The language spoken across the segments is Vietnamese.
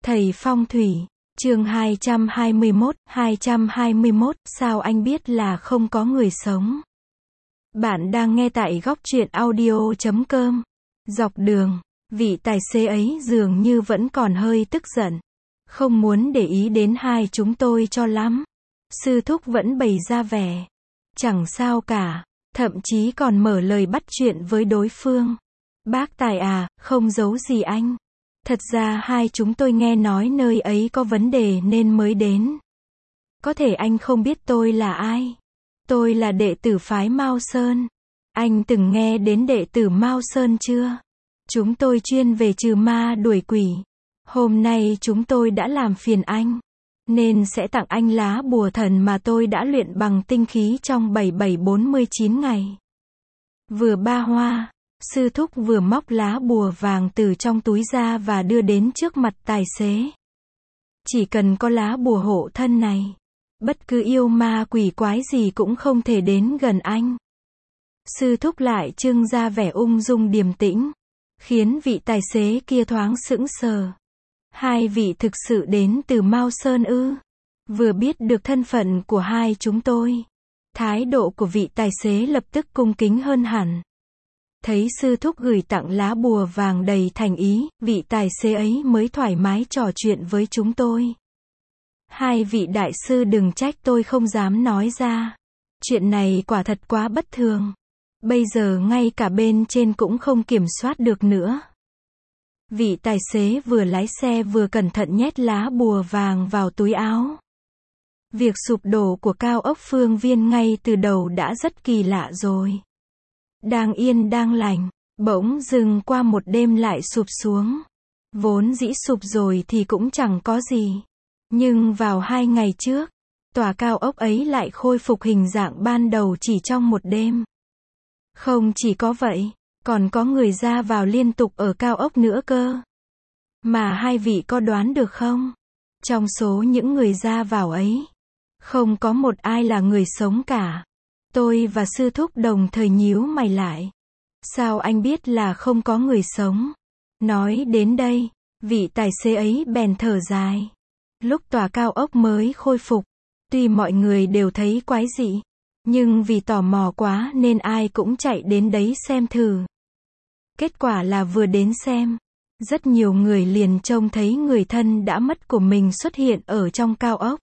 Thầy phong thủy, chương 221, sao anh biết là không có người sống? Bạn đang nghe tại góc truyện audio.com. Dọc đường, vị tài xế ấy dường như vẫn còn hơi tức giận. Không muốn để ý đến hai chúng tôi cho lắm. Sư thúc vẫn bày ra vẻ chẳng sao cả, thậm chí còn mở lời bắt chuyện với đối phương. Bác Tài à, không giấu gì anh. Thật ra hai chúng tôi nghe nói nơi ấy có vấn đề nên mới đến. Có thể anh không biết tôi là ai. Tôi là đệ tử phái Mao Sơn. Anh từng nghe đến đệ tử Mao Sơn chưa? Chúng tôi chuyên về trừ ma đuổi quỷ. Hôm nay chúng tôi đã làm phiền anh, nên sẽ tặng anh lá bùa thần mà tôi đã luyện bằng tinh khí trong 7749 ngày. Vừa ba hoa, sư thúc vừa móc lá bùa vàng từ trong túi ra và đưa đến trước mặt tài xế. Chỉ cần có lá bùa hộ thân này, bất cứ yêu ma quỷ quái gì cũng không thể đến gần anh. Sư thúc lại trưng ra vẻ ung dung điềm tĩnh, khiến vị tài xế kia thoáng sững sờ. Hai vị thực sự đến từ Mao Sơn ư? Vừa biết được thân phận của hai chúng tôi, thái độ của vị tài xế lập tức cung kính hơn hẳn. Thấy sư thúc gửi tặng lá bùa vàng đầy thành ý, vị tài xế ấy mới thoải mái trò chuyện với chúng tôi. Hai vị đại sư đừng trách tôi không dám nói ra. Chuyện này quả thật quá bất thường. Bây giờ ngay cả bên trên cũng không kiểm soát được nữa. Vị tài xế vừa lái xe vừa cẩn thận nhét lá bùa vàng vào túi áo. Việc sụp đổ của cao ốc Phương Viên ngay từ đầu đã rất kỳ lạ rồi. Đang yên đang lành, bỗng dưng qua một đêm lại sụp xuống. Vốn dĩ sụp rồi thì cũng chẳng có gì. Nhưng vào 2 ngày trước, tòa cao ốc ấy lại khôi phục hình dạng ban đầu chỉ trong một đêm. Không chỉ có vậy, còn có người ra vào liên tục ở cao ốc nữa cơ. Mà hai vị có đoán được không? Trong số những người ra vào ấy, không có một ai là người sống cả. Tôi và sư thúc đồng thời nhíu mày lại. Sao anh biết là không có người sống? Nói đến đây, vị tài xế ấy bèn thở dài. Lúc tòa cao ốc mới khôi phục, tuy mọi người đều thấy quái dị, nhưng vì tò mò quá nên ai cũng chạy đến đấy xem thử. Kết quả là vừa đến xem, rất nhiều người liền trông thấy người thân đã mất của mình xuất hiện ở trong cao ốc.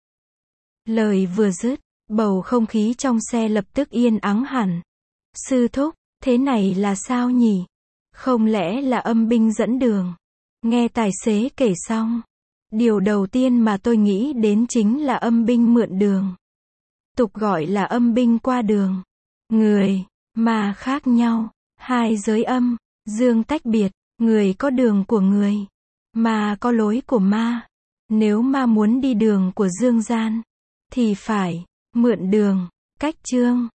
Lời vừa dứt, bầu không khí trong xe lập tức yên ắng hẳn. Sư thúc, thế này là sao nhỉ? Không lẽ là âm binh dẫn đường? Nghe tài xế kể xong, điều đầu tiên mà tôi nghĩ đến chính là âm binh mượn đường. Tục gọi là âm binh qua đường. Người, ma khác nhau, hai giới âm, dương tách biệt, người có đường của người, ma có lối của ma. Nếu ma muốn đi đường của dương gian, thì phải mượn đường, cách chương.